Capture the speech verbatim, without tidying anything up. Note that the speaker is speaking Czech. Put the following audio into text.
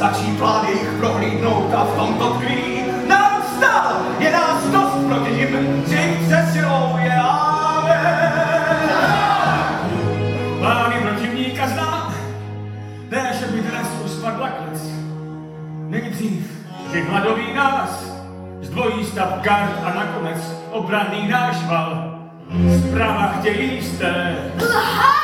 Stačí plán jejich prohlídnout a v tomto tví národ stál, je nás dost proti nim, řik se silou je amen. Plány protivníka znám, ne, že by dnes už spadla klec. Není dřív, kdy hladoví nás, zdvojí stav gard a nakonec obranný náš val. Zprava chtějí jste. Lhá!